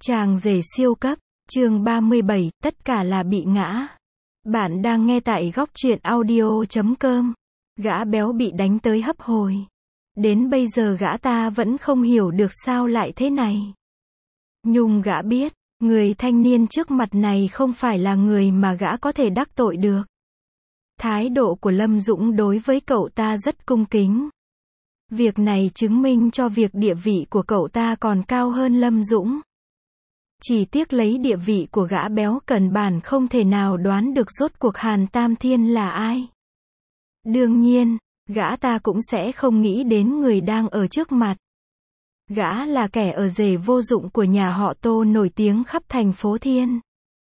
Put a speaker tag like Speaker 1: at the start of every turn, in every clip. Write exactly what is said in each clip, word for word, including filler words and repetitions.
Speaker 1: Chàng rể siêu cấp, chương ba mươi bảy, tất cả là bị ngã. Bạn đang nghe tại góc truyện audio chấm com. Gã béo bị đánh tới hấp hối. Đến bây giờ gã ta vẫn không hiểu được sao lại thế này. Nhung gã biết, người thanh niên trước mặt này không phải là người mà gã có thể đắc tội được. Thái độ của Lâm Dũng đối với cậu ta rất cung kính. Việc này chứng minh cho việc địa vị của cậu ta còn cao hơn Lâm Dũng. Chỉ tiếc lấy địa vị của gã béo cần bản không thể nào đoán được rốt cuộc Hàn Tam Thiên là ai. Đương nhiên, gã ta cũng sẽ không nghĩ đến người đang ở trước mặt. Gã là kẻ ở rể vô dụng của nhà họ Tô nổi tiếng khắp thành phố Thiên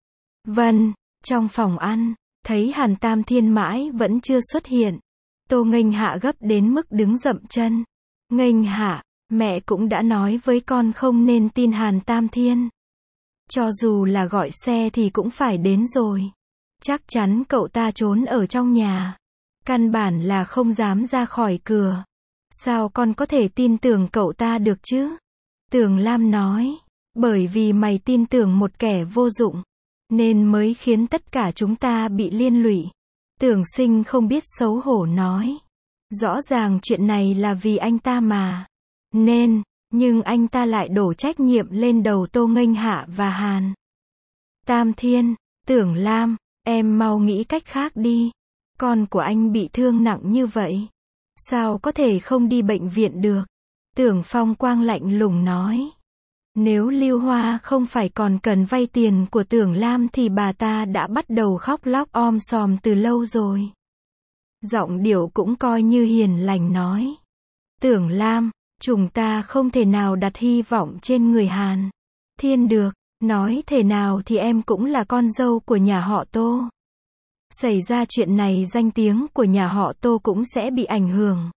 Speaker 1: Vân. Trong phòng ăn, thấy Hàn Tam Thiên mãi vẫn chưa xuất hiện. Tô Nghênh Hạ gấp đến mức đứng dậm chân. Nghênh Hạ, mẹ cũng đã nói với con không nên tin Hàn Tam Thiên. Cho dù là gọi xe thì cũng phải đến rồi. Chắc chắn cậu ta trốn ở trong nhà. Căn bản là không dám ra khỏi cửa. Sao con có thể tin tưởng cậu ta được chứ? Tưởng Lam nói. Bởi vì mày tin tưởng một kẻ vô dụng, nên mới khiến tất cả chúng ta bị liên lụy. Tưởng Sinh không biết xấu hổ nói. Rõ ràng chuyện này là vì anh ta mà. Nên, nhưng anh ta lại đổ trách nhiệm lên đầu Tô Nghênh Hạ và Hàn Tam Thiên. Tưởng Lam, em mau nghĩ cách khác đi. Con của anh bị thương nặng như vậy, sao có thể không đi bệnh viện được? Tưởng Phong Quang lạnh lùng nói. Nếu Lưu Hoa không phải còn cần vay tiền của Tưởng Lam thì bà ta đã bắt đầu khóc lóc om sòm từ lâu rồi. Giọng điệu cũng coi như hiền lành nói. Tưởng Lam, chúng ta không thể nào đặt hy vọng trên người Hàn Thiên được. Nói thế nào thì em cũng là con dâu của nhà họ Tô. Xảy ra chuyện này danh tiếng của nhà họ Tô cũng sẽ bị ảnh hưởng.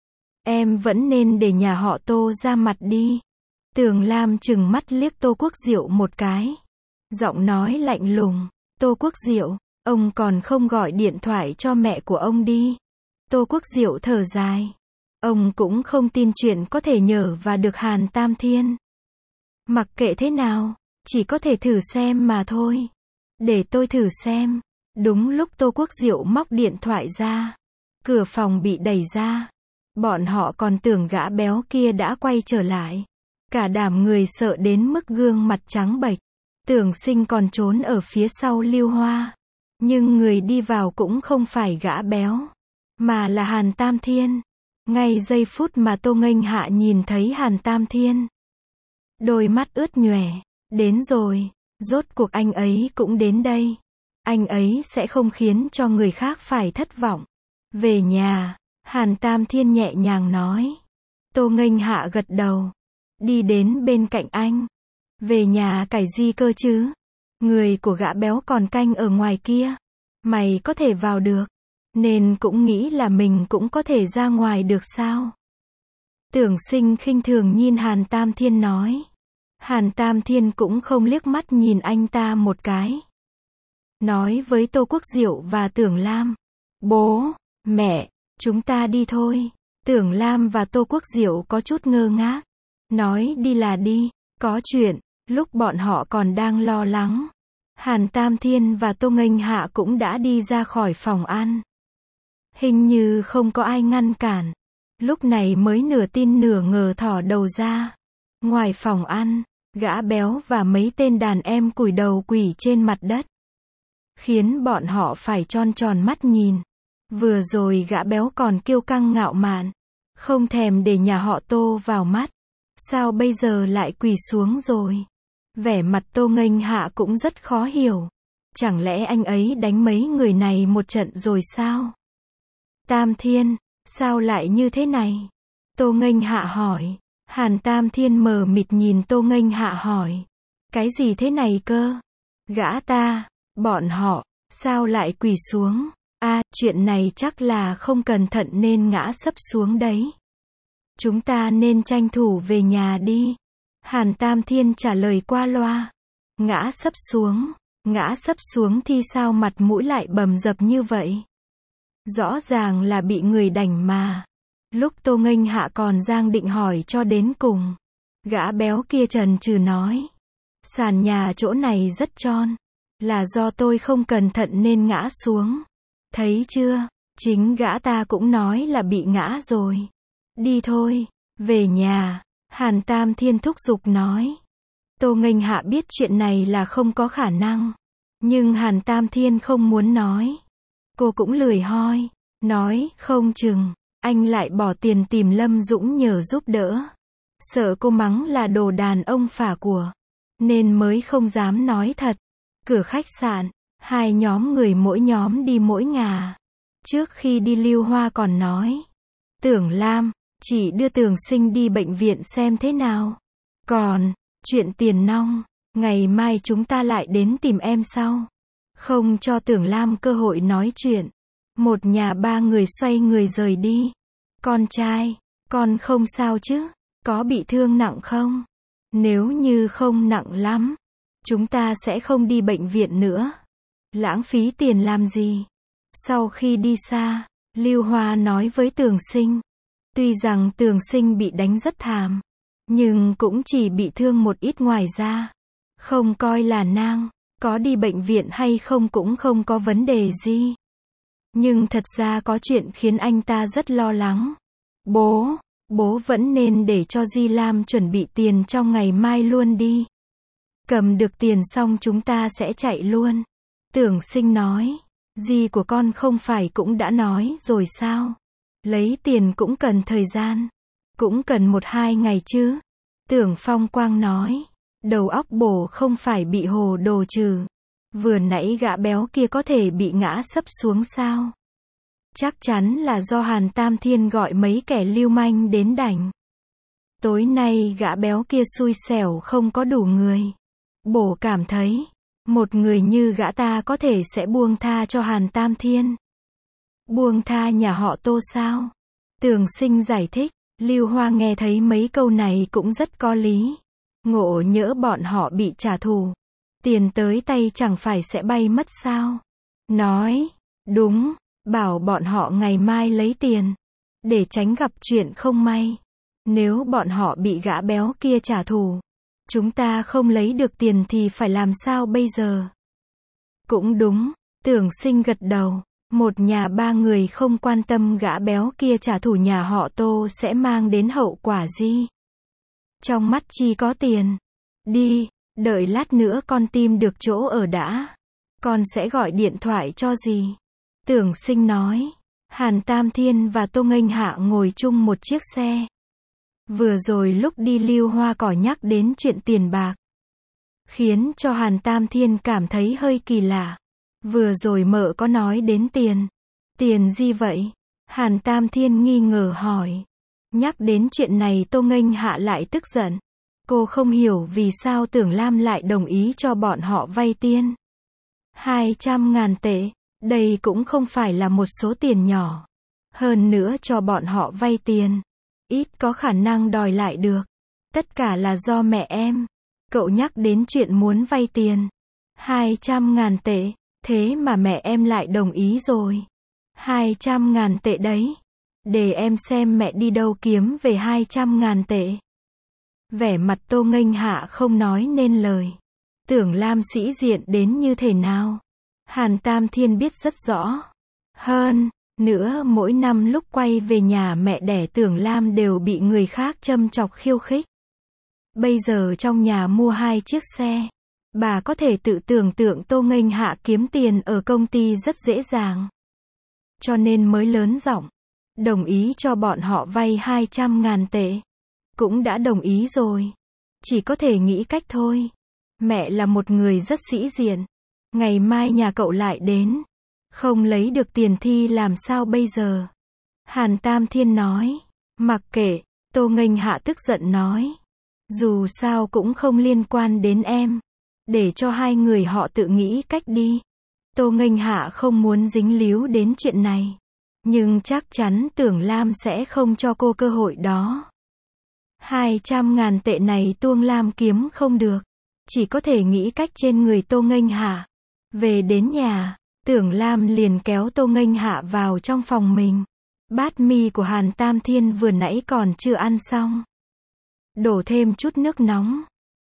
Speaker 1: Em vẫn nên để nhà họ Tô ra mặt đi. Tưởng Lam trừng mắt liếc Tô Quốc Diệu một cái. Giọng nói lạnh lùng. Tô Quốc Diệu, ông còn không gọi điện thoại cho mẹ của ông đi. Tô Quốc Diệu thở dài. Ông cũng không tin chuyện có thể nhờ và được Hàn Tam Thiên. Mặc kệ thế nào, chỉ có thể thử xem mà thôi. Để tôi thử xem. Đúng lúc Tô Quốc Diệu móc điện thoại ra, cửa phòng bị đẩy ra. Bọn họ còn tưởng gã béo kia đã quay trở lại. Cả đám người sợ đến mức gương mặt trắng bệch. Tưởng Sinh còn trốn ở phía sau Lưu Hoa. Nhưng người đi vào cũng không phải gã béo, mà là Hàn Tam Thiên. Ngay giây phút mà Tô Nghênh Hạ nhìn thấy Hàn Tam Thiên, đôi mắt ướt nhòe. Đến rồi, rốt cuộc anh ấy cũng đến đây. Anh ấy sẽ không khiến cho người khác phải thất vọng. Về nhà, Hàn Tam Thiên nhẹ nhàng nói. Tô Nghênh Hạ gật đầu, đi đến bên cạnh anh. Về nhà cái gì cơ chứ? Người của gã béo còn canh ở ngoài kia. Mày có thể vào được, nên cũng nghĩ là mình cũng có thể ra ngoài được sao? Tưởng Sinh khinh thường nhìn Hàn Tam Thiên nói. Hàn Tam Thiên cũng không liếc mắt nhìn anh ta một cái. Nói với Tô Quốc Diệu và Tưởng Lam. Bố, mẹ, chúng ta đi thôi. Tưởng Lam và Tô Quốc Diệu có chút ngơ ngác. Nói đi là đi, có chuyện. Lúc bọn họ còn đang lo lắng, Hàn Tam Thiên và Tô Nghênh Hạ cũng đã đi ra khỏi phòng ăn. Hình như không có ai ngăn cản. Lúc này mới nửa tin nửa ngờ thỏ đầu ra. Ngoài phòng ăn, gã béo và mấy tên đàn em cúi đầu quỳ trên mặt đất, khiến bọn họ phải tròn tròn mắt nhìn. Vừa rồi gã béo còn kiêu căng ngạo mạn, không thèm để nhà họ Tô vào mắt. Sao bây giờ lại quỳ xuống rồi? Vẻ mặt Tô Nghênh Hạ cũng rất khó hiểu. Chẳng lẽ anh ấy đánh mấy người này một trận rồi sao? Tam Thiên, sao lại như thế này? Tô Nghênh Hạ hỏi. Hàn Tam Thiên mờ mịt nhìn Tô Nghênh Hạ hỏi. Cái gì thế này cơ? Gã ta, bọn họ, sao lại quỳ xuống? À, chuyện này chắc là không cẩn thận nên ngã sấp xuống đấy. Chúng ta nên tranh thủ về nhà đi. Hàn Tam Thiên trả lời qua loa. Ngã sấp xuống, ngã sấp xuống thì sao mặt mũi lại bầm dập như vậy? Rõ ràng là bị người đành mà. Lúc Tô Nghênh Hạ còn giang định hỏi cho đến cùng, gã béo kia chần chừ nói. Sàn nhà chỗ này rất tròn. Là do tôi không cẩn thận nên ngã xuống. Thấy chưa? Chính gã ta cũng nói là bị ngã rồi. Đi thôi, về nhà. Hàn Tam Thiên thúc giục nói. Tô Nghênh Hạ biết chuyện này là không có khả năng. Nhưng Hàn Tam Thiên không muốn nói. Cô cũng lười hoi. Nói, không chừng, anh lại bỏ tiền tìm Lâm Dũng nhờ giúp đỡ. Sợ cô mắng là đồ đàn ông phả của. Nên mới không dám nói thật. Cửa khách sạn, hai nhóm người mỗi nhóm đi mỗi ngả. Trước khi đi Lưu Hoa còn nói. Tưởng Lam, chị đưa Tưởng Sinh đi bệnh viện xem thế nào. Còn, chuyện tiền nong, ngày mai chúng ta lại đến tìm em sau. Không cho Tưởng Lam cơ hội nói chuyện. Một nhà ba người xoay người rời đi. Con trai, con không sao chứ? Có bị thương nặng không? Nếu như không nặng lắm, chúng ta sẽ không đi bệnh viện nữa. Lãng phí tiền làm gì? Sau khi đi xa, Lưu Hoa nói với Tưởng Sinh. Tuy rằng Tưởng Sinh bị đánh rất thảm, nhưng cũng chỉ bị thương một ít ngoài da. Không coi là nang, có đi bệnh viện hay không cũng không có vấn đề gì. Nhưng thật ra có chuyện khiến anh ta rất lo lắng. Bố, bố vẫn nên để cho Di Lam chuẩn bị tiền trong ngày mai luôn đi. Cầm được tiền xong chúng ta sẽ chạy luôn. Tưởng Sinh nói. Di của con không phải cũng đã nói rồi sao? Lấy tiền cũng cần thời gian. Cũng cần một hai ngày chứ. Tưởng Phong Quang nói. Đầu óc bổ không phải bị hồ đồ trừ. Vừa nãy gã béo kia có thể bị ngã sấp xuống sao? Chắc chắn là do Hàn Tam Thiên gọi mấy kẻ lưu manh đến đánh. Tối nay gã béo kia xui xẻo không có đủ người. Bổ cảm thấy, một người như gã ta có thể sẽ buông tha cho Hàn Tam Thiên. Buông tha nhà họ Tô sao? Tưởng Sinh giải thích, Lưu Hoa nghe thấy mấy câu này cũng rất có lý. Ngộ nhỡ bọn họ bị trả thù. Tiền tới tay chẳng phải sẽ bay mất sao? Nói, đúng, bảo bọn họ ngày mai lấy tiền. Để tránh gặp chuyện không may. Nếu bọn họ bị gã béo kia trả thù. Chúng ta không lấy được tiền thì phải làm sao bây giờ? Cũng đúng, Tưởng Sinh gật đầu. Một nhà ba người không quan tâm gã béo kia trả thù nhà họ Tô sẽ mang đến hậu quả gì. Trong mắt chỉ có tiền. Đi, đợi lát nữa con tìm được chỗ ở đã. Con sẽ gọi điện thoại cho gì? Tưởng Sinh nói. Hàn Tam Thiên và Tô Nghênh Hạ ngồi chung một chiếc xe. Vừa rồi lúc đi Lưu Hoa cỏ nhắc đến chuyện tiền bạc. Khiến cho Hàn Tam Thiên cảm thấy hơi kỳ lạ. Vừa rồi mợ có nói đến tiền. Tiền gì vậy? Hàn Tam Thiên nghi ngờ hỏi. Nhắc đến chuyện này Tô Nghênh Hạ lại tức giận. Cô không hiểu vì sao Tưởng Lam lại đồng ý cho bọn họ vay tiền. Hai trăm ngàn tệ. Đây cũng không phải là một số tiền nhỏ. Hơn nữa cho bọn họ vay tiền. Ít có khả năng đòi lại được. Tất cả là do mẹ em. Cậu nhắc đến chuyện muốn vay tiền. Hai trăm ngàn tệ. Thế mà mẹ em lại đồng ý rồi. Hai trăm ngàn tệ đấy. Để em xem mẹ đi đâu kiếm về hai trăm ngàn tệ. Vẻ mặt Tô Nghênh Hạ không nói nên lời. Tưởng Lam sĩ diện đến như thế nào? Hàn Tam Thiên biết rất rõ. Hơn nữa mỗi năm lúc quay về nhà mẹ đẻ Tưởng Lam đều bị người khác châm chọc khiêu khích. Bây giờ trong nhà mua hai chiếc xe. Bà có thể tự tưởng tượng Tô Nghênh Hạ kiếm tiền ở công ty rất dễ dàng. Cho nên mới lớn giọng. Đồng ý cho bọn họ vay hai trăm ngàn tệ. Cũng đã đồng ý rồi. Chỉ có thể nghĩ cách thôi. Mẹ là một người rất sĩ diện. Ngày mai nhà cậu lại đến. Không lấy được tiền thì làm sao bây giờ? Hàn Tam Thiên nói. Mặc kệ, Tô Nghênh Hạ tức giận nói. Dù sao cũng không liên quan đến em. Để cho hai người họ tự nghĩ cách đi. Tô Nghênh Hạ không muốn dính líu đến chuyện này. Nhưng chắc chắn Tưởng Lam sẽ không cho cô cơ hội đó. Hai trăm ngàn tệ này Tuông Lam kiếm không được. Chỉ có thể nghĩ cách trên người Tô Nghênh Hạ. Về đến nhà, Tưởng Lam liền kéo Tô Nghênh Hạ vào trong phòng mình. Bát mì của Hàn Tam Thiên vừa nãy còn chưa ăn xong. Đổ thêm chút nước nóng.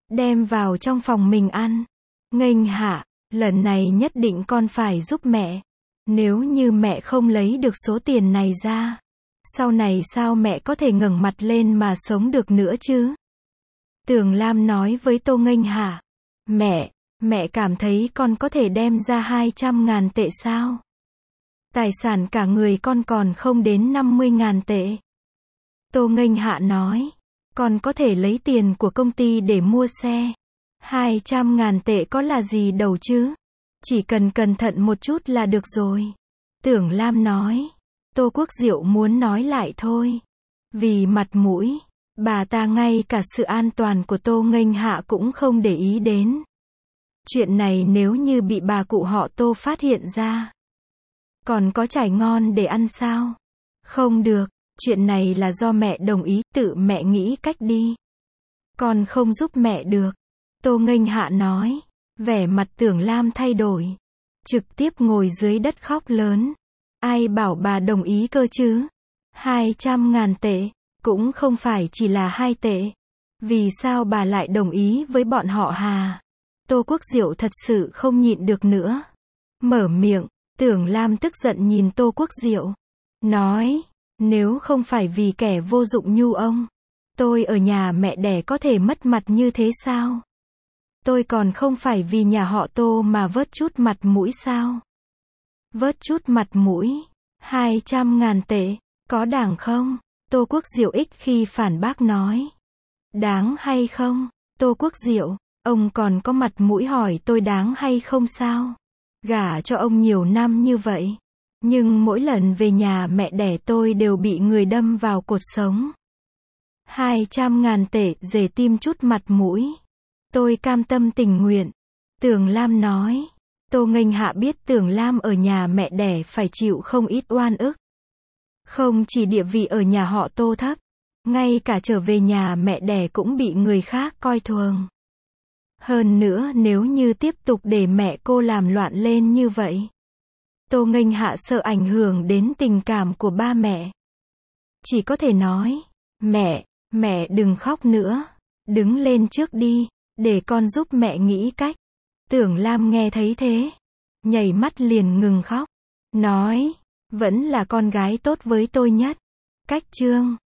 Speaker 1: đem vào trong phòng mình ăn. Nghênh Hạ, lần này nhất định con phải giúp mẹ. Nếu như mẹ không lấy được số tiền này ra, sau này sao mẹ có thể ngẩng mặt lên mà sống được nữa chứ? Tưởng Lam nói với Tô Nghênh Hạ. Mẹ, mẹ cảm thấy con có thể đem ra hai trăm ngàn tệ sao? Tài sản cả người con còn không đến năm mươi ngàn tệ. Tô Nghênh Hạ nói. Con có thể lấy tiền của công ty để mua xe. hai trăm ngàn tệ có là gì đâu chứ? Chỉ cần cẩn thận một chút là được rồi. Tưởng Lam nói. Tô Quốc Diệu muốn nói lại thôi. Vì mặt mũi, bà ta ngay cả sự an toàn của Tô Nghênh Hạ cũng không để ý đến. Chuyện này nếu như bị bà cụ họ Tô phát hiện ra, còn có chải ngon để ăn sao? Không được, chuyện này là do mẹ đồng ý, tự mẹ nghĩ cách đi. Con không giúp mẹ được. Tô Nghênh Hạ nói. Vẻ mặt Tưởng Lam thay đổi. Trực tiếp ngồi dưới đất khóc lớn. Ai bảo bà đồng ý cơ chứ? hai trăm ngàn tệ, cũng không phải chỉ là hai tệ. Vì sao bà lại đồng ý với bọn họ hà? Tô Quốc Diệu thật sự không nhịn được nữa. Mở miệng, Tưởng Lam tức giận nhìn Tô Quốc Diệu. Nói, nếu không phải vì kẻ vô dụng như ông, tôi ở nhà mẹ đẻ có thể mất mặt như thế sao? Tôi còn không phải vì nhà họ Tô mà vớt chút mặt mũi sao? Vớt chút mặt mũi, hai trăm ngàn tệ, có đáng không? Tô Quốc Diệu ích khi phản bác nói. Đáng hay không? Tô Quốc Diệu, ông còn có mặt mũi hỏi tôi đáng hay không sao? Gả cho ông nhiều năm như vậy, nhưng mỗi lần về nhà mẹ đẻ tôi đều bị người đâm vào cột sống. hai trăm ngàn tệ dề tim chút mặt mũi. Tôi cam tâm tình nguyện. Tưởng Lam nói. Tô Nghênh Hạ biết Tưởng Lam ở nhà mẹ đẻ phải chịu không ít oan ức. Không chỉ địa vị ở nhà họ Tô thấp, ngay cả trở về nhà mẹ đẻ cũng bị người khác coi thường. Hơn nữa nếu như tiếp tục để mẹ cô làm loạn lên như vậy, Tô Nghênh Hạ sợ ảnh hưởng đến tình cảm của ba mẹ. Chỉ có thể nói, mẹ, mẹ đừng khóc nữa, đứng lên trước đi, để con giúp mẹ nghĩ cách. Tưởng Lam nghe thấy thế, nhảy mắt liền ngừng khóc, nói, vẫn là con gái tốt với tôi nhất. Cách chương